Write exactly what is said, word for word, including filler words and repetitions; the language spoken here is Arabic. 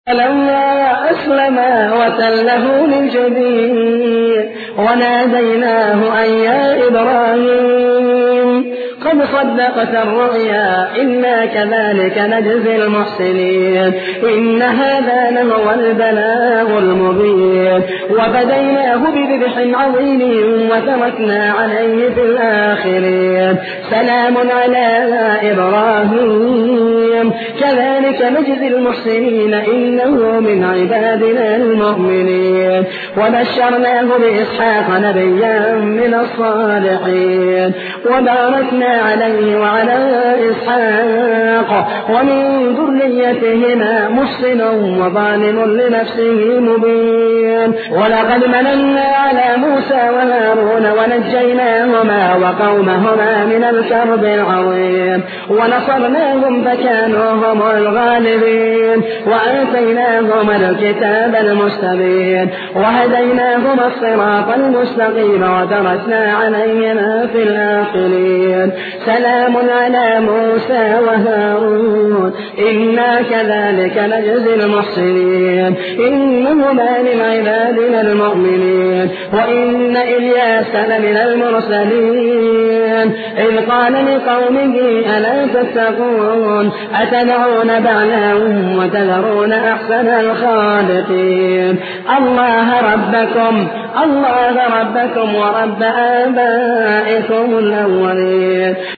فلما أسلما وتله للجبين وناديناه أن يا إبراهيم قد صدقت الرؤيا إنا كذلك نجزي المحسنين إن هذا لهو البلاغ المبين وفديناه بذبح عظيم وتركنا عليه في الآخرين سلام على إبراهيم كذلك نجزي المحسنين إنه من عبادنا المؤمنين وبشرناه بإسحاق نبيا من الصالحين وباركنا عليه وعلى إسحاق ومن ذريتهما محسن وظالم لنفسه مبين ولقد مننا على موسى وهارون ونجيناهما وقومهما من الكرب العظيم ونصرناهم فكانوا هم الغالبين وآتيناهم الكتاب المستبين وهديناهما الصراط المستقيم وتركنا عليهما في الآخرين سلام على موسى وهارون إنا كذلك نجزي المحسنين إنهما من عبادنا المؤمنين وإن إلياس لمن المرسلين إذ قال لقومه ألا تتقون أتدعون بعلا وتذرون أحسن الخالقين الله ربكم الله ربكم ورب آبائكم الأولين